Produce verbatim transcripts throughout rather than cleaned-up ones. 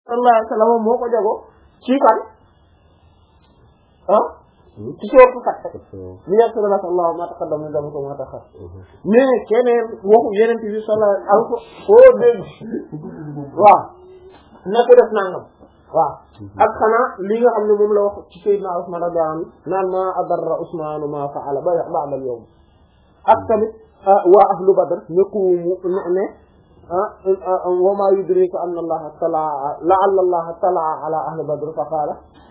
sallallahu alayhi wa sallam moo ko jago ci kan ah ci sourate Fath li yaghfira laka Allahu ma taqaddama min dhanbika wa ma ta'akhkhar mais keneen waxu yeneen bi sallallahu alayhi wa sallam foo dégg waaw na ko def nangam waaw ak xanaa li nga xam ne moom la wax ci Sayyidina Usman radiyallahu anhu naan ma adarra Usman ma fa'ala ba'da al-yawm ak tamit waa ahlu Badr nekku ne wa ma yudrika anna Allaha tala'a la'alla Allaha tala'a ala ahli Badr fa qala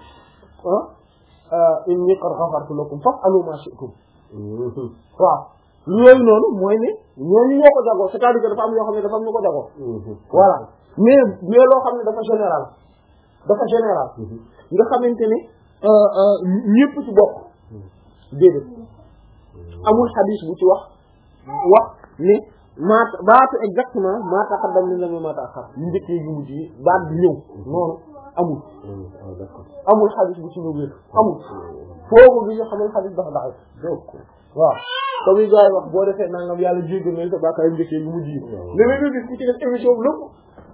inni qad ghafartu lakum faf'alu ma shi'tum waaw yooyu noonu mooy ne ñooñu ñoo ko jagoo c'est-à-dire que dafa am yoo xam ne dafa am ñu ko jagoo voilà mais mais loo xam ne dafa général dafa général nga xamante ne ñëpp ci bokk déedéet amul hadith bu ci wax wax ne maa baatu exactement maa taqaddam min dhanbi maa ta'akhkhar ñu njëkk yu mujj yi baat bi ñëw noonu amul amul hadith bu ci ñëw wér amul foofu bi nga xamal hadith dafa daxay waaw comme yi gars yi wax boo defee nangam yàlla jéggal nañ sa bàkkaar njëkk yu mujj yi léegi nga gis ku ci def émission bi lépp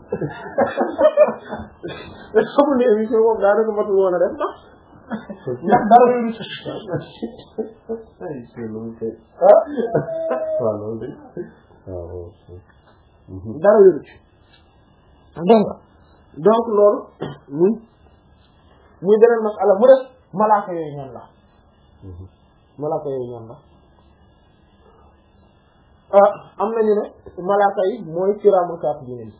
xamul ne émission boobu daa dafa matul woon a def ndax ndax dara yooyu dara yooyu dégg nga donc loolu muy muy beneen masala mu def malaaka yooyu ñan la malaaka yooyu ñan la am nañu ne malaaka yi mooy kiraamul kaatibiin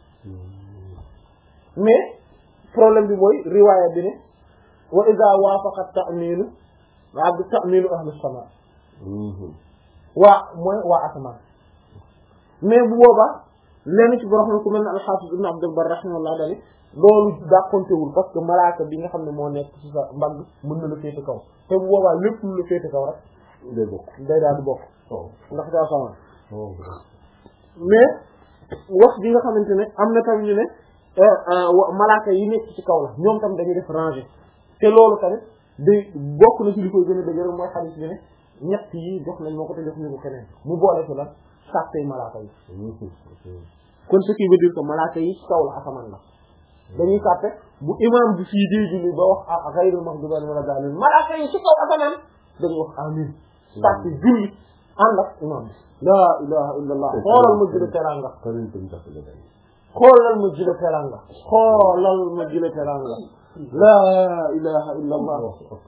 mais problème bi mooy riwaaya bi ne wa iza waafaqa ta'minu abdu ta'minu ahlu samaa waa mooy waa asamaan mais bu boobaa lenn ci borom ku mel ne al-Hafiz ibn Abd al-Barr rahimahullah dali loolu dàqontewul parce que malaaka bi nga xam ne moo nekk ci sa mbagg mën na la féete kaw te bu boobaa lépp lu la féete kaw rek day bokk day daal di bokk ndax ci asamaan mais wax bi nga xamante ne am na tamit ñu ne malaaka yi nekk ci kaw la ñoom tam dañuy def rangée te loolu tamit day bokk na ci li koy gën a dëgër mooy hadith bi ne ñett yi jox nañ moo ko te jox ñu ko keneen mu boole ci lan sàppee malaaka yi kon ce qui veut dire que malaaka yi ci kaw la asamaan la dañuy sàppe bu imam bi fii dee julli ba wax a ghayril maghdubi alayhim wala daalliin malaaka yi ci kaw asamaan dañuy wax amin sàppe julli ànd ak imam bi laa ilaha illa allah xoolal ma jële teranga xoolal ma jële teranga xoolal ma jële teranga laa ilaha illa allah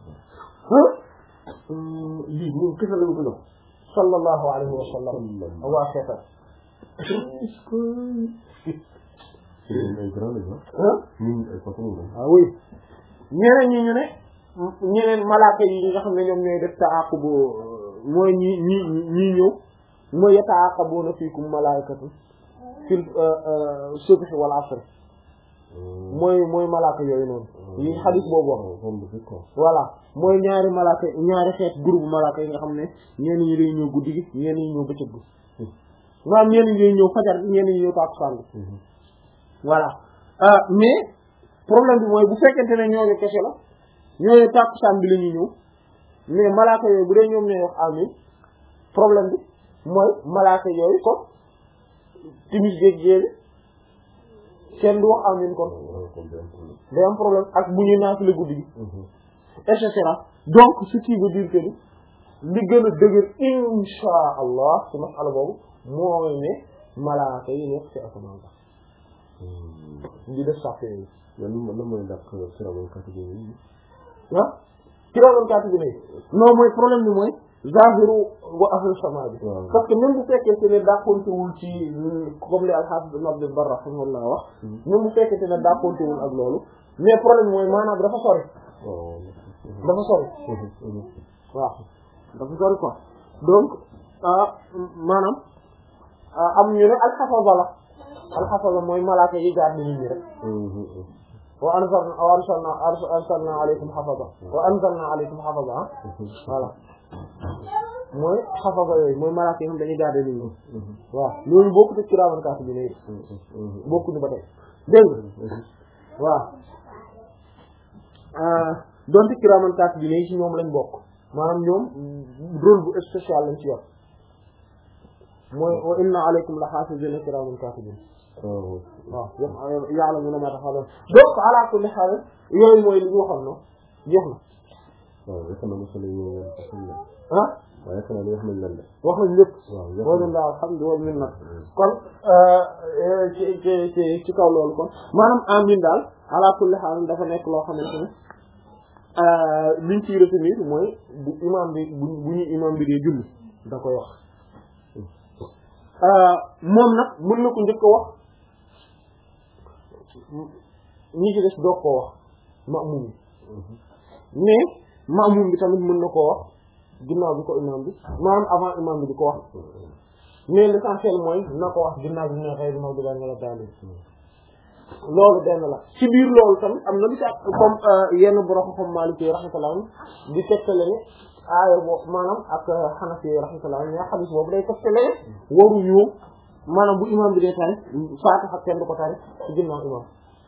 lii moom kese lañu ko jox sallallahu alayhi wa sallam waa xeetal ah oui ñeneen ñi ñu ne ñeneen malaaka yi nga xam ne ñoom ñooy def ta'aqubu mooy ñi ñi ñi ñëw mooy yata'aqabuna fiikum malaa'ikatu fil subhi wal asr mooy mooy malaaka yooyu noonu yi xadis boobu wax voilà mooy ñaari malaaka ñaari xeet groupe malaaka yi nga xam ne ñenn ñi day ñëw guddi gi ñenn ñi ñëw bëccëg gi maanaam ñenn ñi day ñëw fajar bi ñenn ñi ñëw tàkkusaan bi voilà mais problème bi mooy bu fekkente ne ñooñu kese la ñooñu tàkkusaan bi la ñuy ñëw mais malaaka yooyu bu dee ñoom ñooy wax amin problème bi mooy malaaka yooyu kon timis géeg géegi kenn du wax amin kon day am problème ak bu ñuy naafile guddi gi et cetera donc ce qui veut dire que li gën a dëgër insha allah ci masala boobu mooy ne malaaka yi nekk ci asamaan ba di def sàppe yi lan mooy ndax kiraman katibin ah kiraman katibin non mooy problème bi mooy zahiru wa ahlu sama bi parce que même bu fekkee te ne dàqontewul ci comme li al-Hafiz ibn Abd al-Barr rahimahullah wax même bu fekkee te ne dàqontewul ak loolu mais problème mooy maanaam dafa sori dafa sori waaw dafa sori quoi donc maanaam am ñu ne al-hafaza la al-hafaza mooy malaaka yi garde nit ñi rek wa anzalna wa arsalna arsalna alaykum hafaza wa anzalna alaykum hafaza voilà mooy xafafa yooyu mooy malaaka yi xam dañuy garder nit ñi waaw loolu bokku te kiraaman kaatibiin yi bokku ni ba tey dégg nga waaw donte kiraaman kaatibiin yi ci ñoom lañ bokk maanaam ñoom rôle bu spécial lañ ci yor mooy wa inna alaykum la haafiziina kiraaman kaatibiin waaw yàlla mu ne ma taxaw donc ala kulli haal yooyu mooy li ñu waxoon noonu jeex na. waaw yaakaar naa mos a ñëw ah. waaw yaakaar naa ne wax nañ lan la. wax nañ lépp. waaw wax nañ daal alhamdulilah kon ci ci ci ci kaw loolu kon maanaam amin daal ala kulli haal dafa nekk loo xamante ne liñ ciy retenir mooy bu imam bi bu bu ñu imam bi dee julli da koy wax moom nag mën na ko njëkk a wax ñi ci des doog koo wax ma'mum bi mais ma'mum bi tamit mën na koo wax ginnaaw bi ko imam bi maanaam avant imam bi di ko wax mais l'essentiel mooy na ko wax ginnaaw bi ne xëy na du baax nga la daal loolu benn la ci biir loolu tamit am na lu ci ak comme yenn borom xam Maliki rahmatullah di tegtale ne aaya boobu maanaam ak Hanafi rahmatullah mais xadis boobu day tegtale ne waruñu maanaam bu imam bi dee tari Faatiha kenn du ko tari ci ginnaaw imam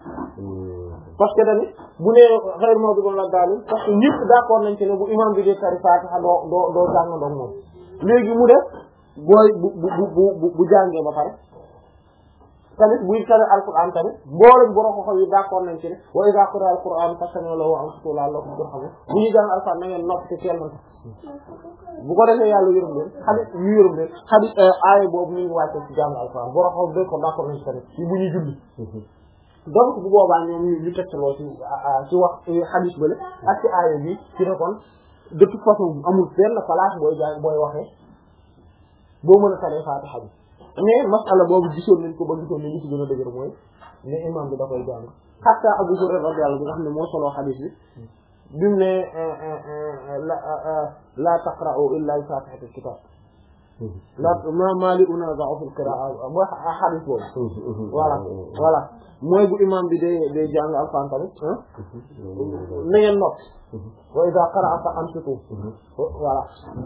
parce que tamit bu nee xëy na du la daal parce que ñëpp d'accord nañ ci ne bu imam bi dee tari Faatiha doo doo doo jàngandoo moom léegi mu def booy bu bu bu bu jàngee ba pare. tamit buy tari alquran tamit mboolem borom ko xam yi d'accord nañ ci ne wa idha quri'a alquran fastami'u lahu wa ansitu la'allakum turhamun bu ñu jàng alquran na ngeen nopp te teel na bu ko defee yàlla yërëm leen xadis ñu yërëm leen xadis aaya boobu ñu ngi wàcce ci jàng alquran borom xam bi ko d'accord nañ ci tamit ci bu ñuy julli donc bu boobaa ñoom ñu ñu tegtaloo ci ci wax xadis bële ak ci aaya bi ci ne kon de toute façon amul benn place booy jàng booy waxee boo mën a taree Faatiha bi mais masala boobu gisoon nañ ko ba gisoon nañ li ci gën a dëgër mooy ne imam bi da koy jàng hatta Abu Hurayra radiyallahu anhu bi nga xam ne moo soloo xadiis bi bi mu ne la la taqra'u illa bi fatihatil kitab la ma mali unaza'u fil qira'a mooy xadiis boobu voilà voilà mooy bu imam bi day day jàng alxuraan tamit na ngeen noppi wa idha qara'a fa ansitu voilà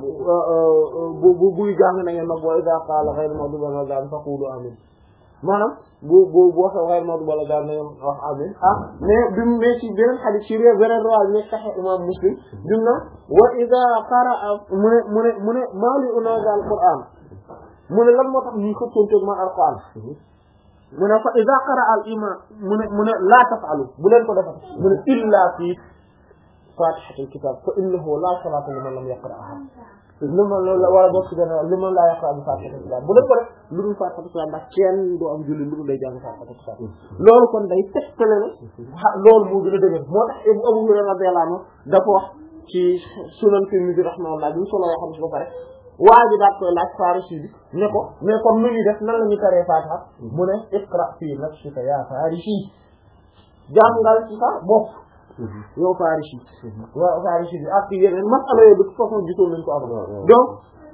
bu bu buy jàng na ngeen noppi wa idha qala ghayra maghdubi alayhim faqulu amin maanaam bu bu bu waxee ghayra maghdubi alayhim na ngeen wax amin ah mais bi mu mais ci beneen hadith ci réew beneen rawaay ne Sahih imam Muslim dim na wa idha qara'a mu ne mu ne mu ne mali unaza al-Qur'an mu ne lan moo tax ñuy xëccanteeg ma al-Qur'an mu ne fa idha qara'a al-imam mu ne mu ne la taf'alu bu leen ko defal mu ne illa fi fatihatul kitab fa innahu la salata liman lam yaqra'ha liman la wala bokk ci dana liman la yaqra bi fatihatul kitab bu leen ko def lu dul fatihatul kitab ndax kenn doo am julli lu dul day jàng fatihatul kitab loolu kon day tegtale ne loolu moo gën a dëgër moo tax Abu Hurayra radiyallahu anhu dafa wax ci Sunan Tirmidhi rahimahullah bi mu solo yoo xam ne ba pare waa ji daal koy laaj Farisi bi ne ko mais comme nu ñuy def nan la ñuy taree Fatiha mu ne iqra fii nafsika ya Farisi jàngal ci sa bopp yow Farisi waaw Farisi bi ak yeneen masala yooyu de toute façon gisoon nañ ko am donc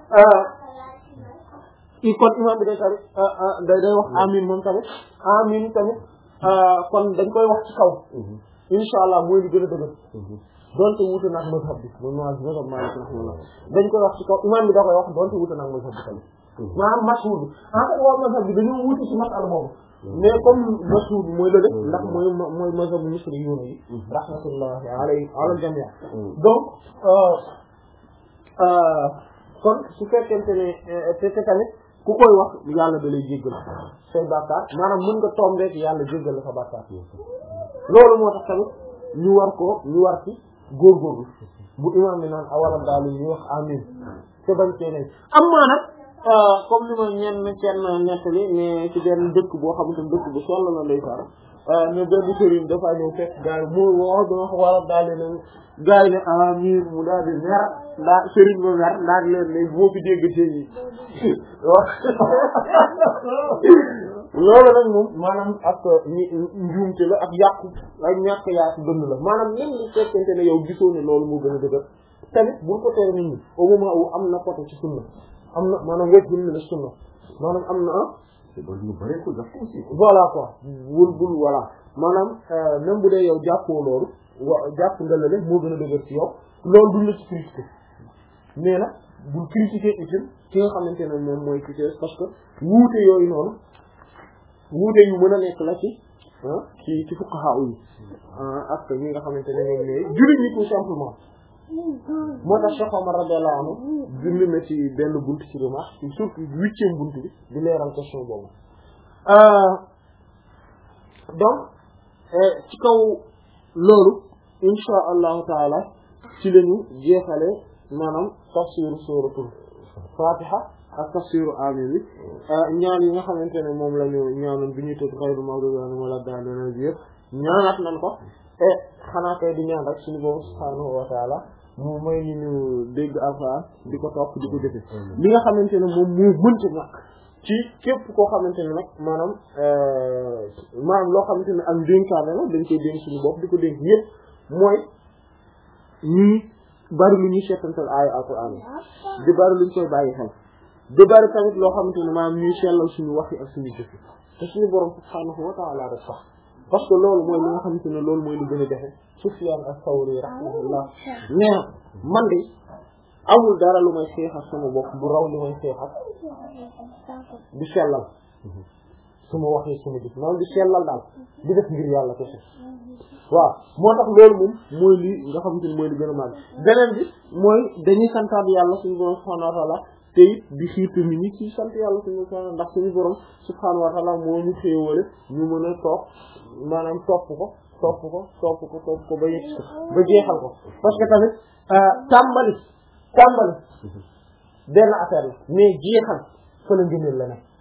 i kon imam bi day tamit day day wax amin moom tamit amin tamit kon dañ koy wax ci kaw insha allah mooy li gën a dëgër donte wuute nag mazhab bi moom moo mazhab Maalik rahimahullah dañ koy wax ci kaw imam bi da koy wax donte wuute nag mazhab bi tamit maanaam mashhur bi en fait waa mazhab bi dañoo wuute ci masala boobu mais comme mashhur bi mooy lële ndax mooy mooy mazhab misri yoona yi rahmatullahi alayhi ala jamii donc kon su fekkente ne te te tamit ku koy wax yàlla da lay jéggal say bàkkaar maanaam mën nga tombe rek yàlla jéggal la sa bàkkaar loolu moo tax tamit ñu war ko ñu war ci góorgóorlu bu imam bi naan awalam daal ñu wax amin te bañ cee ne am maa nag comme li ma ñenn kenn nettali mais ci benn dëkk boo xamante ne dëkk bu sell la lay far ne benn sëriñ dafa ñëw fekk gars yi mu wax dama wax wala daal di ne gars yi ne amin mu daal di mer daa sëriñ ba mer daal di leen ne boo fi dégg tey yi loolu nag moom maanaam ak njuumte la ak yàqu ak ñàkk yàqu dënd la maanaam même li fekkente ne yow gisoo ne loolu moo gën a dëgër tamit bul ko tere nit ñi au moment où am na côté ci sunna am na maanaam wet gën la sunna maanaam am na ah ñu bare ko def aussi voilà quoi bul bul voilà maanaam même bu dee yow jàppoo loolu wa jàpp nga la le moo gën a dëgër ci yow loolu duñ la ci critiquer mais nag bul critiquer itam ki nga xamante ne moom mooy critiquer parce que wuute yooyu noonu wuute yu mën a nekk la ci ah ci ci fuqaha yi ak ñi nga xamante ne ñoom ñooy jullit ñi tout simplement moo tax Cheikh Omar radiyallahu anhu bind na ci benn bunt ci Rimah ci surtout huitième bunt bi di leeral question boobu donc ci kaw loolu insha allahu taala ci lañu jeexale maanaam tafsiru suratul fatiha ak tafsiru amin bi ñaan yi nga xamante ne moom la ñu ñaanoon bi ñuy tëj xayru mawdu'i wala daal bi yëpp ñaanaat nañ ko e xanaa kay di ñaan rek suñu boroom subhaanahu wa taala mu may ñu ñu dégg alxuraan di ko topp di ko jëfe li nga xamante ne moom moo mënta ñàkk ci képp koo xamante ne nag maanaam maanaam loo xamante ne ak dénkaane la dañ koy dénk suñu bopp di ko dénk ñëpp mooy ñuy bari lu ñuy seetantal aaya alxuraan yi di bari lu ñu koy bàyyi xel di bari tamit loo xamante ne maanaam ñuy sellal suñu wax yi ak suñu jëf te suñu borom subhaanahu wa taala rek sax parce que loolu mooy li nga xamante ne loolu mooy lu gën a defe Sufyaan as-Sawri rahimahullah nee na man de amul dara lu may xeexal sama bopp bu raw li may xeexal di sellal suma waxee suma jëf maanaam di sellal daal di def ngir yàlla kese waaw moo tax loolu moom mooy li nga xamante ne mooy li gën a màgg beneen bi mooy dañuy santaat yàlla suñu borom subhaanahu wa ta'ala te it di xiirtu nit ñi ci sant yàlla suñu borom ndax suñu borom subhaanahu wa ta'ala moo ñu xéewale ñu mën a toog maanaam topp ko topp ko topp ko topp ko ba yegg ba jeexal ko parce que tamit tàmbali tàmbali benn affaire la mais jeexal fa la ngëneel la nekk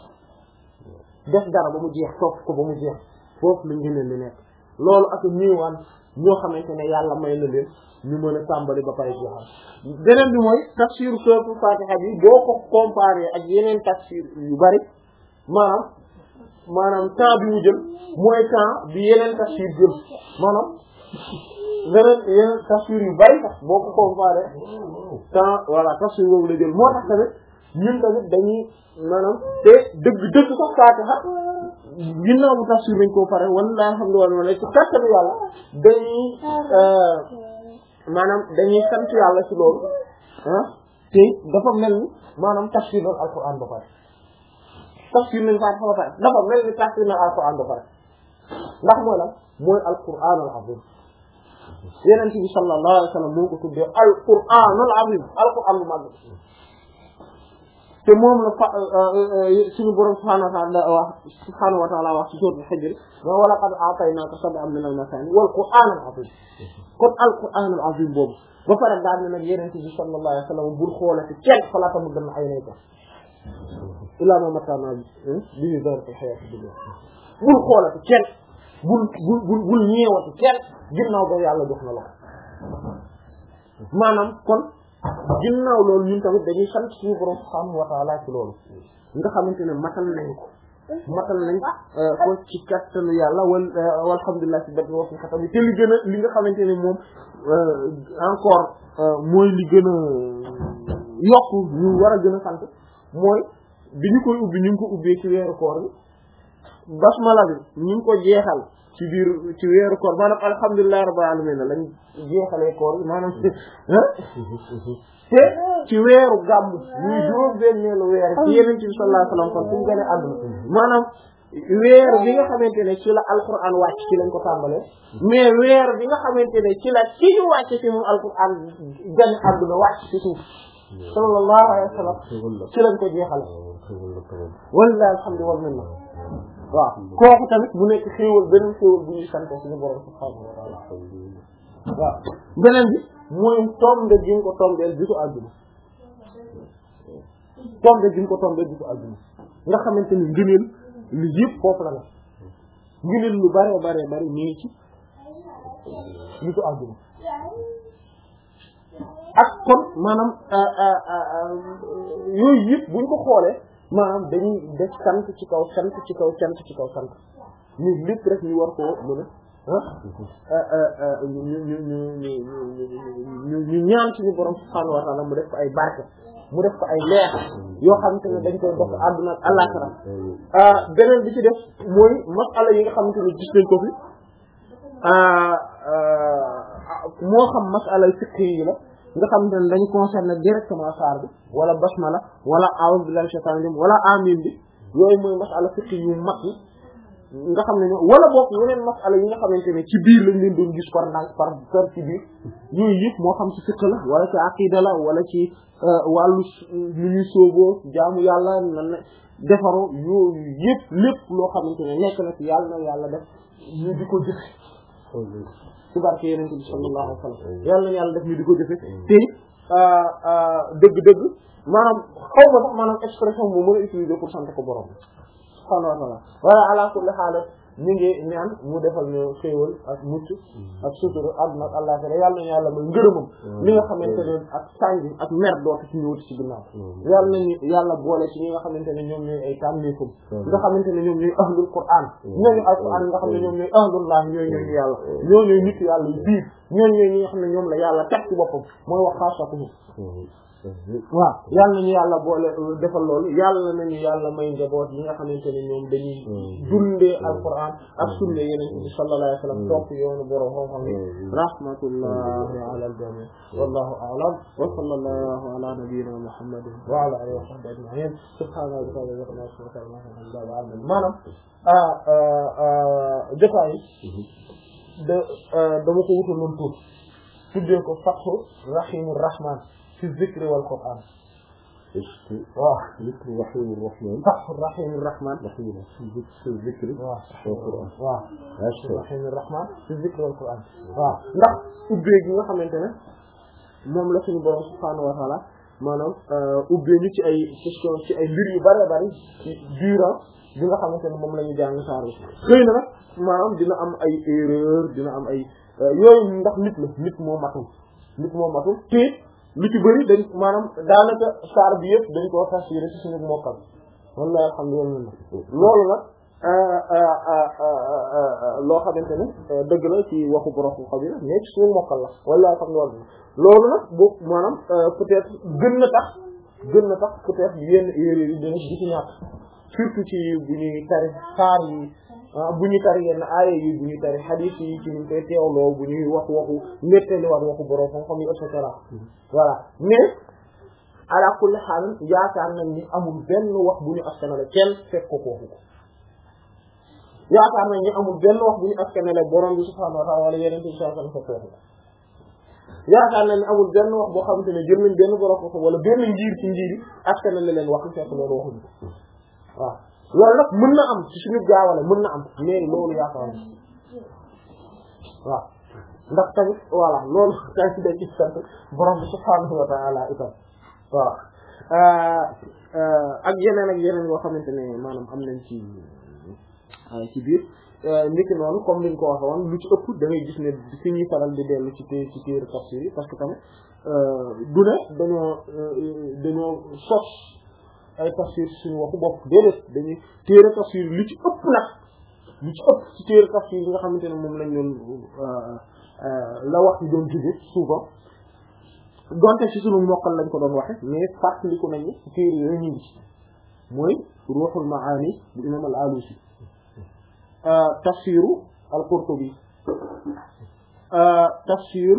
def dara ba mu jeex topp ko ba mu jeex foofu la ngëneel li nekk loolu ak ñëwaan ñoo xamante ne yàlla may na leen ñu mën a tàmbali ba pare jeexal beneen bi mooy tafsir suratul Fatiha bi boo ko comparé ak yeneen tafsir yu bari maanaam maanaam temps bi mu jël mooy temps bi yeneen tafsir jël maanaam yeneen yeneen tafsir yu bari sax boo ko comparé temps voilà tafsir boobu la jël moo tax tamit ñun tamit dañuy maanaam te dëgg dëgg sax Fatiha ginnaaw bu tafsir nañ koo pare wala alhamdulillah ne ci kàttanu yàlla dañuy maanaam dañuy sant yàlla ci loolu ah te dafa mel ni maanaam tafsir nañ alquran ba pare tafsir nañ Fatiha ba pare dafa mel ni tafsir nañ alquran ba pare ndax mooy lan mooy alquran al azim Yonent bi sallallahu alayhi wa sallam moo ko tuddee alquran al azim alquran bu mag te moom la fa suñu borom subhaanahu wa ta'ala wax subhaanahu wa ta'ala wax ci suuratul Hijr wa laqad aataynaaka sab'an mina al-masaani wal qur'aan al-'aziim kon al-qur'aan al-'aziim boobu ba pare daal ne nag Yonent bi sallallahu alayhi wa sallam bul xoolati kenn falaa tamuddanna 'aynayka ilaa maa matta'naa bihi zahratal hayaati dunya bul xoolati kenn bul bul bul bul ñeewati kenn ginnaaw ba yàlla jox na la maanaam kon. ginnaaw loolu ñun tamit dañuy sant suñu borom subhaanahu wa ta'ala ci loolu nga xamante ne matal nañ ko matal nañ ko ci kattanu yàlla wal walhamdulillah ci bati woo fi xatam te li gën a li nga xamante ne moom encore mooy li gën a yokk ñu war a gën a sant mooy bi ñu koy ubbi ñu ngi ko ubbee ci weeru koor bi basmala bi ñu ngi ko jeexal ci biir ci weeru koor maanaam alhamdulillahi rabbil alamin lañ jeexalee koor bi maanaam te ci weeru gàmmu ñuy juróom benneelu weer ci Yonent bi sallallahu alayhi wasallam kon suñu gën a àdduna maanaam weer bi nga xamante ne ci la alquran wàcc ci lañ ko tàmbalee mais weer bi nga xamante ne ci la ci ñu wàcc ci moom alquran gën a àdduna wàcc ci suuf sallallahu alayhi wasallam ci lañ ko jeexal wallahi alhamdu wal minna waaw kooku tamit bu nekk xéewal beneen xéewal bu ñuy sante suñu borom subhaanahu wa ta'ala waaw beneen bi mooy tombe gi nga ko tombeel bisu àjjuma tombe gi nga ko tombeel bisu àjjuma nga xamante ni ngëneel li yëpp foofu la la ngëneel lu bare bare bare nii ci bisu àjjuma ak kon maanaam yooyu yëpp buñ ko xoolee maanaam dañuy def sant ci kaw sant ci kaw sant ci kaw sant ñu lépp rek ñu war koo mën a ah ñu ñu ñu ñu ñu ñu ñaan suñu borom subhaanahu wa ta'ala mu def ko ay barke mu def ko ay leer yoo xamante ne dañ koy dox àdduna ak àllaaxira beneen bi ci def mooy masala yi nga xamante ne gis nañ ko fi moo xam masala fiqh yi la nga xamante ne dañu concerné directement saar bi wala basmala wala a'uuzu billahi minash shaytaanir rajiim wala amiin bi yooyu mooy masala fiqh yu mag yi nga xam ne ñoo wala boog yeneen masala yi nga xamante ne ci biir lañ leen doon gis par ndànk par par ci biir yooyu yëpp moo xam ci fiqh la wala ci aqida la wala ci wàllu lu ñuy sooboo jaamu yàlla nan defaru yooyu yëpp lépp loo xamante ne nekk na ci yàlla na yàlla def ñu di ko jëfe ci barke yeneen bi sallallahu alayhi wa sallam yàlla na yàlla def ñu di ko jëfe te dëgg-dëgg maanaam xaw ma sax maanaam expression bu mën a utiliser pour sant ko borom subhaanahu wa ta'ala wala ala kulli haal ñu ngi ñaan mu defal ñu xéewal ak mucc ak sutura àdduna ak àllaxira yàlla na yàlla may ngërëmam li nga xamante ne ak sàngi ak mer dootu ci ñëwati ci ginnaaw yàlla nañu yàlla boole ci ñi nga xamante ne ñoom ñooy ay tànneefam nga xamante ne ñoom ñooy ahlul qur'an ñooñu alquran nga xam ne ñoom ñooy ahlullah ñooy ñooñu yàlla ñoo ñooy nit yàlla yu biir ñooñu ñooy ñi nga xam ne ñoom la yàlla teg ci boppam mooy wax xaasatuhu waaw yàlla nañu yàlla boole defal loolu yàlla nañu yàlla may njaboot yi nga xamante ne ñoom dañuy dundee alquran ak sunna yeneen bi sallallahu alayhi wa sallam topp yoonu borom xam-xam yi rahmatullahi ala al-jami wallahu a'lam wa sallallahu ala nabiyyina muhammadin wa ala alihi wa sahbihi ajma'in subhana rabbika rabbil izzati amma yasifun maanaam jotaay de dama ko wutal loon tuut tuddee ko fathu rahimur rahman fi zikri wal qur'an waaw zikri rahimur rahman fathu rahimur rahman fi zikri waaw wal qur'an waaw rahimur rahman fi zikri wal qur'an waaw ndax ubbee gi nga xamante ne moom la suñu borom subhanahu wa ta'ala maanaam ubbee ñu ci ay question ci ay mbir yu bare bari ci durant bi nga xamante ne moom la ñu jàng saar bi xëy na nag maanaam dina am ay erreur dina am ay yooyu ndax nit la nit moo matul nit moo matul te lu ci bëri dañ maanaam daanaka saar bi yëpp dañ koo fasiré ci suñu mokkal wallahi alhamdulillah loolu nag loo xamante ne dëgg la ci waxu borom xam yi mais ci suñu mokkal la wallahi alhamdulillah loolu nag boo maanaam peut-être gën na tax gën na tax peut-être yenn erreur yi dina di ci ñàkk surtout ci bu ñuy tari saar yi bu ñuy tari yenn aaya yi bu ñuy tari hadith yi ci ñu koy teewloo bu ñuy wax waxu nettali wax waxu borom xam-xam yi et cetera voilà mais ala kulli haal yaakaar nañ ni amul benn wax bu ñu askanale kenn fekk ko foofu ko yaakaar nañ ni amul benn wax bu ñu askanale borom bi subhaanahu wa ta'ala wala yeneen ci saa fekk foofu ko yaakaar nañ ni amul benn wax boo xamante ne jël nañ benn borom ko wala benn njiir ci njiir yi askanale leen wax fekk loolu waxuñu ko waaw loolu nag mën na am ci suñu gaawale mën na am mais loolu yaakaar na waaw ndax tamit voilà loolu tamit dañ ci sant borom bi subhaanahu wa ta'ala itam waaw ak yeneen ak yeneen yoo xamante ne maanaam am nañ ci ci biir niki noonu comme niñ ko waxe woon lu ci ëpp da ngay gis ne fi ñuy faral di dellu ci té ci téere tafsir yi parce que tamit du ne dañoo dañoo sos ay tafsir suñu waxu bopp déedéet dañuy téere tafsir li ci ëpp nag li ci ëpp ci téere tafsir yi nga xamante ne moom lañ doon la wax yi doon jóge souvent donte ci suñu mokkal lañ ko doon waxe mais fàttaliku nañu ci téere yooyu ñu ngi ci mooy ruuxul maani bu imam al alusi tafsiru al qurtubi tafsir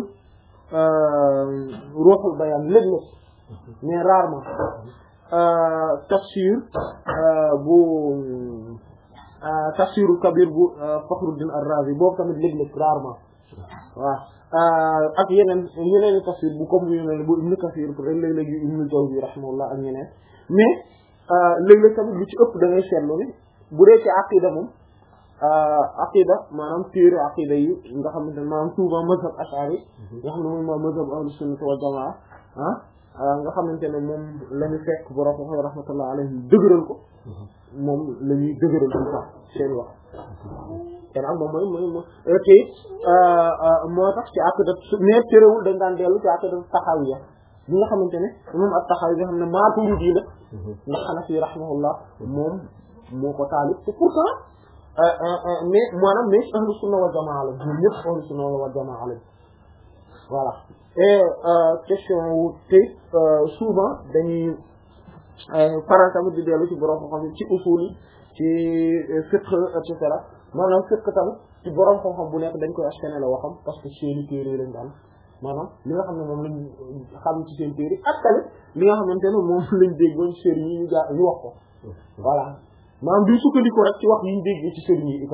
ruuxul bayaan léeg-léeg mais rarement tafsir bu tafsirul kabir bu Fakhruddin ar-Razi boobu tamit léeg-léeg rarement waaw ak yeneen yeneen i tafsir bu comme yu ne bu Ibn Kathir rek léeg-léeg yu Ibn Jawzi rahimahullah ak ñeneen mais léeg-léeg tamit lu ci ëpp da ngay seetlu ni bu dee ci aqida moom aqida maanaam téere aqida yi nga xamante ne maanaam souvent mazhab ash'ari nga xam ne moom mooy mazhab ahlus sunnah wal jamaa ah nga xamante ne moom la ñu fekk borom ko rahmatullah alayhi dëgëral ko moom la ñuy dëgëral tout ça seen wax te nag moom mooy mooy mooy te moo tax ci aqida mais terewul dañ daan dellu ci aqida taxawiya bi nga xamante ne moom ak taxaw yi nga xam ne Maturidi la ndax Hanafi rahimahullah moom moo ko taalif te pourtant mais maanaam mais ahlu sunna wal jamaa la ñoom ñëpp ahlu sunna wal jamaa la voilà et question wu te souvent dañuy faral tamit di dellu ci borom xam-xam ci usul yi ci fiqh et cetera maanaam fiqh tamit ci borom xam-xam bu nekk dañ koy askanale la waxam parce que seeni téere lañ daan maanaam li nga xam ne moom lañ xam ci seen téere ak tamit li nga xamante ne moom lañ déggoon ci sëriñ yi ñu jaar ñu wax ko voilà maanaam duñ sukkandiku rek ci wax yi ñu déggee ci sëriñ yi itam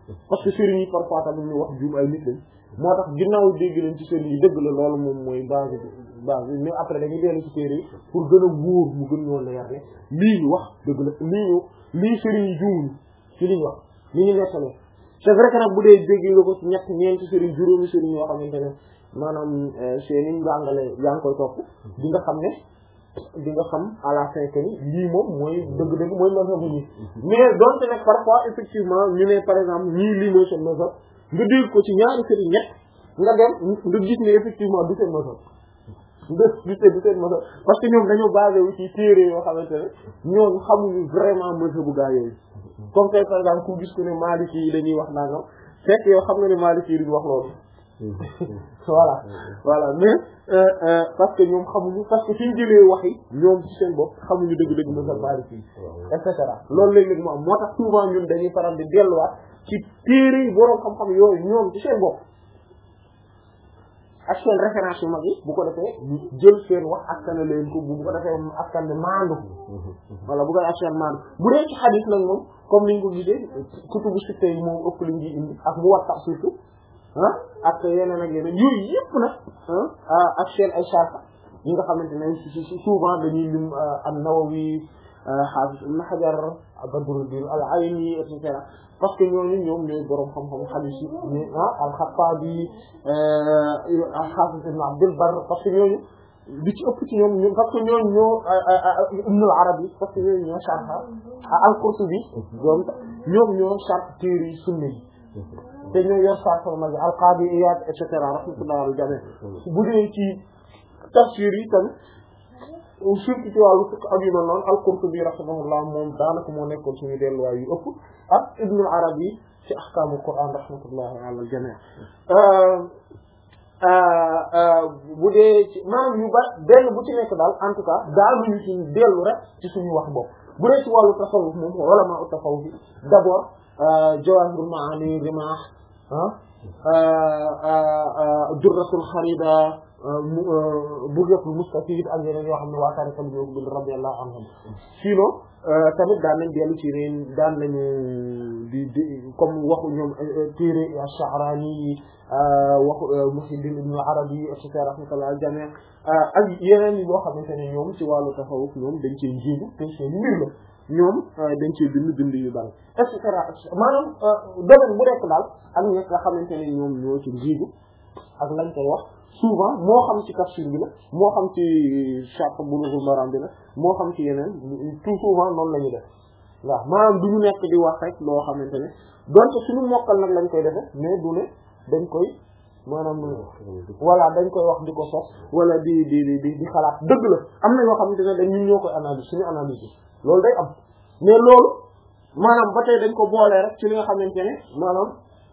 parce que sëriñ yi parfois tamit ñu wax juum ay nit lañ moo tax ginnaaw dégg leen ci sëriñ yi dëgg la loolu moom mooy base bi base bi mais après dañuy dellu ci téere yi pour gën a wóor mu gën ñoo leer ne lii ñu wax dëgg la lii ñu lii sëriñ yi juumuñu ci li ñu wax li ñu nettalee c'est vrai que nag bu dee dégg nga ko ci ñett ñeenti sëriñ juróomi sëriñ yoo xamante ne maanaam seeni njàngale yaa ngi koy topp di nga xam ne di nga xam à la fin que ni lii moom mooy dëgg-dëgg mooy mazhab bi mais donte nag parfois effectivement ñu ne par exemple ñii lii mooy seen mazhab nga dégg ko ci ñaari sëriñ ñett nga dem nga gis ne effectivement du seen mazhab nga gis ne du seen mazhab parce que ñoom dañoo basé wu ci téere yoo xamante ne ñoom xamuñu vraiment mazhabu gaa yooyu comme tey par exemple ku gis ko ne Maliki yi dañuy wax nangam fekk yow xam nga ne Maliki yi duñu wax loolu voilà voilà mais euh, euh, parce que ñoom xamuñu parce que suñ jëlee wax yi ñoom ci seen bopp xamuñu dëgg-dëgg mazhab Maliki yi et cetera loolu léeg-léeg mu am moo tax souvent ñun dañuy faral di delluwaat ci téere yi boroom xam-xam yooyu ñoom ci seen bopp ak seen référence yu mag yi bu ko defee ñu jël seen wax askane leen ko bu ko defee askan ne maandu voilà bu koy askan maandu bu dee ci xadiis nag moom comme niñ ko gisee kutubu sitta yi moom ëpp liñ di indi ak Muwatta surtout ah ak yeneen ak yeneen yooyu yëpp nag ah ak seen ay sarfa yi nga xamante ne souvent dañuy lim an-Nawawi Hafiz Ibn Hajar Badruddin al-Ayni et cetera parce que ñooñu ñoom ñooy borom xam-xam hadith yi mais ah al-Khattabi al-Hafiz Ibn Abd al-Barr parce que ñooñu li ci ëpp ci ñoom ñoom parce que ñooñu ñoo Ibn al-Arabi parce que ñooñu ñoo sharh al-Qurtubi ñoom ñoom ñoo sharh téere yi sunna yi te ñoo yor sharh al-Qadi Iyad et cetera rahmatullah al-jami' bu dee ci tafsir yi tamit surtout ci wàllu fukk ak yu mel noonu al-Qurtubi rahimahullah moom daanaka moo nekkoon suñu delluwaay yu ëpp ak Ibn al-Arabi ci ahkaamul Qur'an rahmatullah ala al-jami' bu dee ci maanaam yu ba benn bu ci nekk daal en tout cas daal ñu ci dellu rek ci suñu wax bopp bu dee ci wàllu tasawuf moom ulama at-tasawuf d'abord Jawahirul Ma'ani Rimah ah Durratul Kharida Bugyatul Mustafid ak yeneen yoo xam ne waa tariqa bi ñoo ko bind radiyallahu anhum sinon tamit daan nañ dellu ci reen daan nañu di di comme waxu ñoom téere Ash-Sha'rani yi waxu Muhyiddin Ibn Arabi et cetera rahmatullah al-jami' ak yeneen yoo xamante ne ñoom ci wàllu tasawuf ñoom dañ cee njiibu te seen mbir la ñoom dañ cee bind bind yu bari et cetera maanaam domaine bu nekk daal ak ñi nga xamante ne ñoom ñoo ci njiibu ak lañ koy wax souvent moo xam ci tafsir bi la moo xam ci Sharh Bulughul Maram bi la moo xam ci yeneen tout souvent noonu la ñu def waaw maanaam du ñu nekk di wax rek loo xamante ne donte suñu mokkal nag lañ koy defe mais du ne dañ koy maanaam voilà dañ koy wax di ko sos wala di di di di xalaat dëgg la am na yoo xamante ne dañ ñun ñoo koy analyse suñu analyse loolu day am mais loolu maanaam ba tey dañ ko boolee rek ci li nga xamante ne maanaam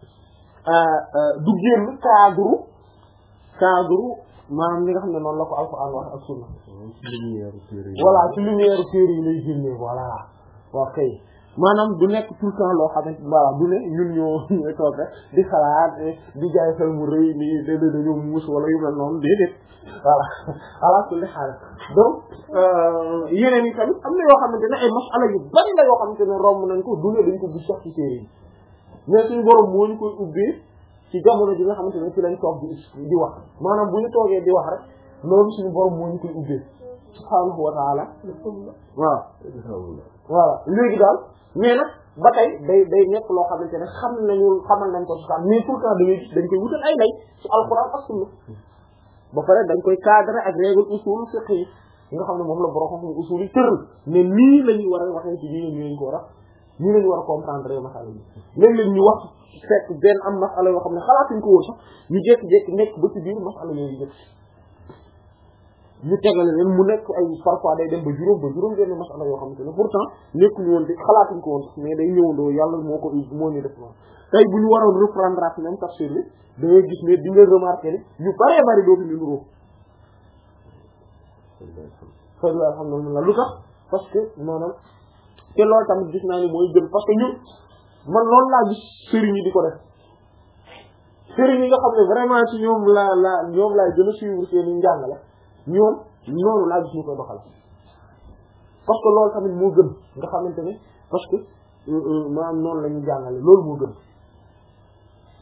du génn cadre cadre maanaam li nga xam ne noonu la ko Alxuraan wax ak sunna voilà ci lumière téere yi lay génnee voilà waaw kay maanaam du nekk tout le temps loo xamante voilà du ne ñun ñoo ñooy toog rek di xalaat di jaay xel mu rëy ni déedéet dañoo muus wala yu mel noonu déedéet voilà ala kulli xaal donc yeneen yi tamit am na yoo xamante ne ay masala yu bari la yoo xamante ne romb nañ ko du ne dañ ko gis sax ci téere yi mais suñu borom moo ñu koy ubbee ci jamono ji nga xamante ne ci lañ toog di di wax maanaam bu ñu toogee di wax rek loolu suñu borom moo ñu koy ubbee subhaanahu wa ta'ala waaw voilà léegi daal mais nag ba tey day day nekk loo xamante ne xam nañu xamal nañ ko ci xam mais tout le temps da ngay gis dañ koy wutal ay lay ci alquran ak sunna ba pare dañ koy cadrer ak règle usul fiqh yi nga xam ne moom la borom xam usul yi tëral mais nii la ñuy war a waxee ci diine ñu lañ ko war a nii la ñu war a comprendre yow masala yi léeg-léeg ñu wax fekk benn am masala yoo xam ne xalaatuñ ko woon sax ñu jékki-jékki nekk ba ci biir masala yooyu yëpp ñu tegale leen mu nekk ay parfois day dem ba juróom ba juróom benn masala yoo xamante ne pourtant nekkuñu woon di xalaatuñ ko woon sax mais day ñëwandoo yàlla moo ko moo ñu def noonu tey bu ñu waroon reprendre ak même tafsir bi da ngay gis ne di nga remarquer ni yu bëree bëri dootuñu nuroo fadla alhamdulillah lu tax parce que maanaam te loolu tamit gis naa ni mooy gën parce que ñun man loolu laa gis sëriñ yi di ko def sëriñ yi nga xam ne vraiment ci ñoom la la ñoom laay gën a suivre seen i njàngale ñoom noonu laa gis ñu koy doxal parce que loolu tamit moo gën nga xamante ne parce que maanaam noonu la ñu jàngale loolu moo gën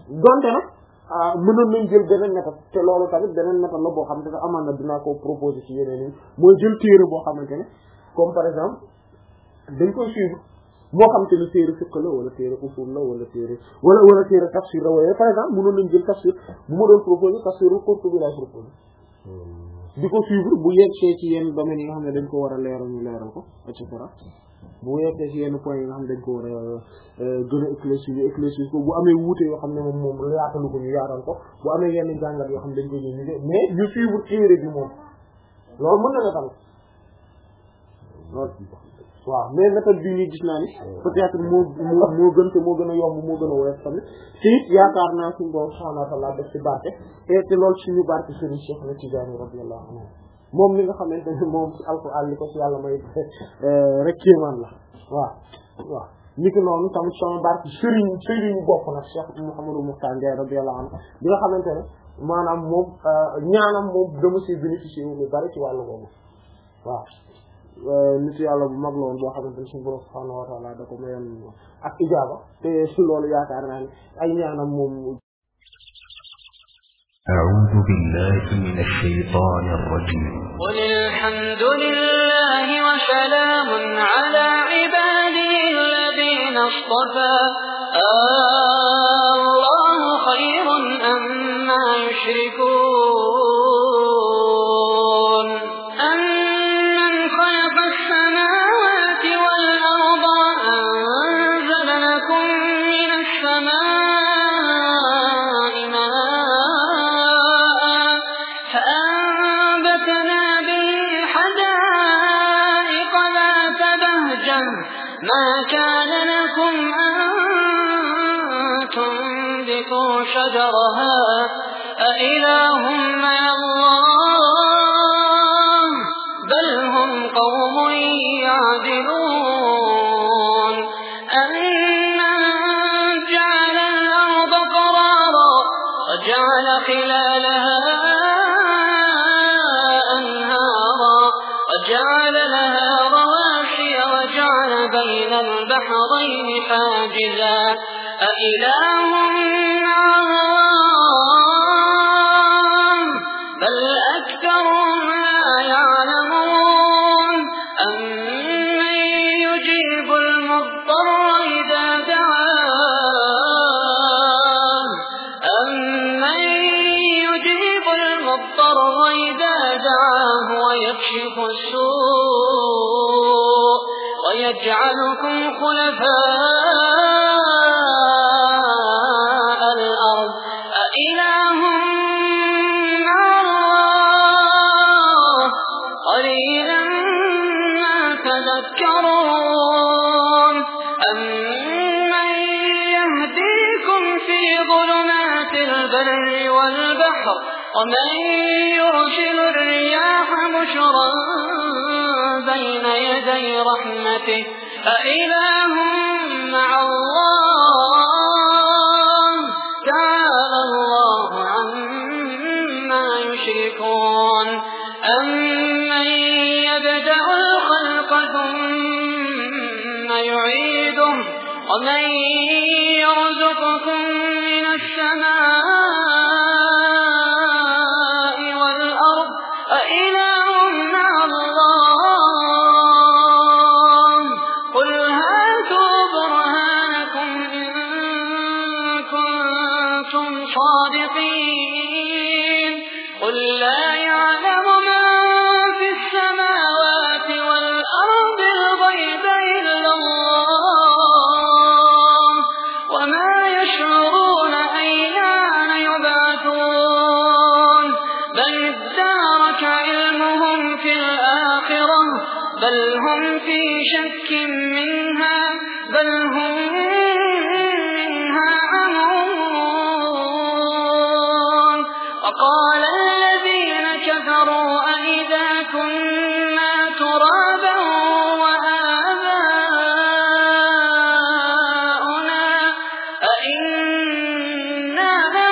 donte nag mënoon nañ jël beneen méthode te loolu tamit beneen méthode la boo xamante ne amaan na dinaa ko proposer ci yeneen yi mooy jël téere boo xamante ne comme par exemple dañ koy suivre moo xam te ne téere fiqh la wala téere usul la wala téere wala wala téere tafsir la wala par exemple mënoon nañ jël tafsir bu ma doon proposer tafsiru Qurtubi laay proposer di ko suivre bu yegsee ci yenn domaines yi nga xam ne dañ ko war a leeral ñu leeral ko et cetera bu yegsee ci yenn points yi nga xam ne dañ ko war a gën a éclaircir éclaircir ko bu amee wuute yoo xam ne moom moom yaatalu ko ñu yaatal ko bu amee yenn jàngat yoo xam ne dañ ko ñëw ñu de mais ñu suivre téere bi moom loolu mën na la tamit loolu waaw mais méthode bi ñu gis naa ni peut-être moo moo moo gën te moo gën a yomb moo gën a woyof tamit te it yaakaar naa suñu borom subhaanahu wa ta'aala def ci barke et te loolu suñu barke Serigne Cheikh na Tidiane radiyallahu anhu moom li nga xamante ne moom ci alxuraan li ko ci yàlla may rek kéemaan la waaw waaw ni ki noonu tamit sama barke Serigne Serigne bopp nag Cheikh Mouhamadou Mokhtar Ndiaye radiyallahu anhu bi nga xamante ne maanaam moom ñaanam moom dama ci bénéficier lu bari ci wàllu boobu waaw nit yàlla bu mag loon boo xamante ne suñu borom subhaanahu wa ta'ala da ko mayoon ak ijaaba te su loolu yaakaar naa ne ay ñaanam moom أعوذ بالله من الشيطان الرجيم قل الحمد لله وسلام على عباده الذين اصطفى الله خير أما يشركون أمن خلق السماوات والأرض أنزل لكم من السماء ماء فأنبتنا به حدائق ذات بهجة ما كان لكم أن تنبتوا شجرها أإله مع الله بل هم قوم يعدلون أمن جعل الأرض قرارا وجعل خلالها أنهارا وجعل لها رواسي وجعل بين البحرين حاجزا أإله مع الله بل أكثرهم لا يعلمون أمن يجيب المضطر إذا دعاه أمن يجيب المضطر إذا دعاه ويكشف السوء ويجعلكم خلفاء الأرض أإله مع الله قليلا ما تذكرون أمن يهديكم في ظلمات البر والبحر ومن يرسل الرياح بشرا بين يدي رحمته أإله مع الله تعالى الله عما يشركون أمن يبدأ الخلق ثم يعيده ومن يرزقكم من السماء والأرض أإله مع الله قل هاتوا برهانكم إن كنتم صادقين قل لا يعلم من في السماوات والأرض الغيب إلا الله وما يشعرون أيان يبعثون بل ادارك علمهم في الآخرة بل هم في شك منها بل هم منها عمون وقال الذين كفروا أئذا كنا ترابا وآباؤنا أئنا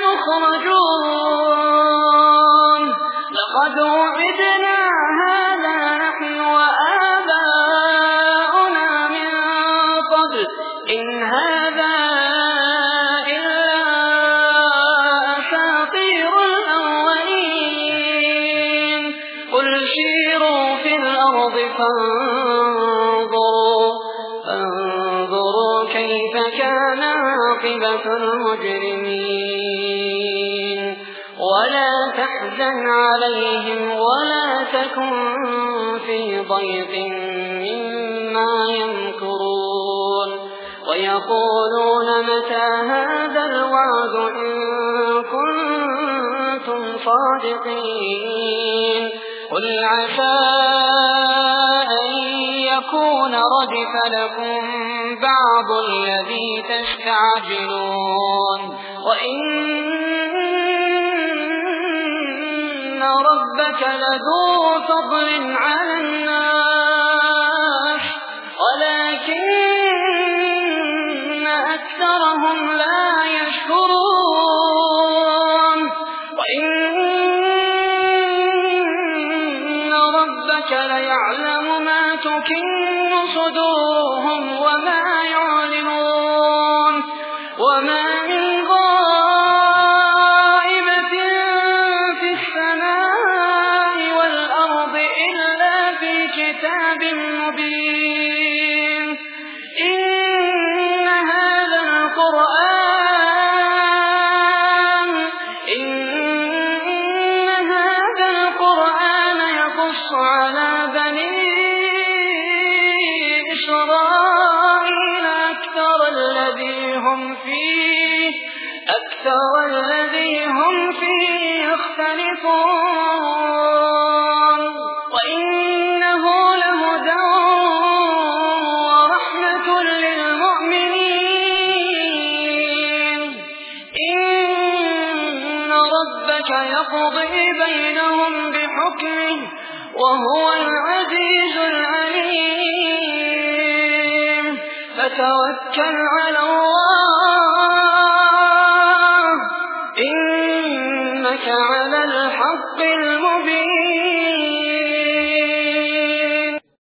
لمخرجون لقد وعدنا هذا نحن وآباؤنا من قبل إن هذا إلا الأرض فانظروا, فانظروا كيف كان عاقبة المجرمين ولا تحزن عليهم ولا تكن في ضيق مما يمكرون ويقولون متى هذا الوعد إن كنتم صادقين قل عسى أن يكون ردف لكم بعض الذي تستعجلون وإن ربك لذو فضل على الناس ولكن أكثرهم لا يشكرون وإن ربك ليعلم ما تكن صدورهم وما يعلنون وما من غائبة في السماء والأرض إلا في كتاب مبين إن هذا القرآن إن هذا القرآن يقص على بني إسرائيل أكثر الذي هم فيه أكثر الذي هم فيه يختلفون وإنه لهدى ورحمة للمؤمنين إن ربك يقضي بينهم بحكمه وهو العزيز العليم فتوكل على الله إنك على الحق المبين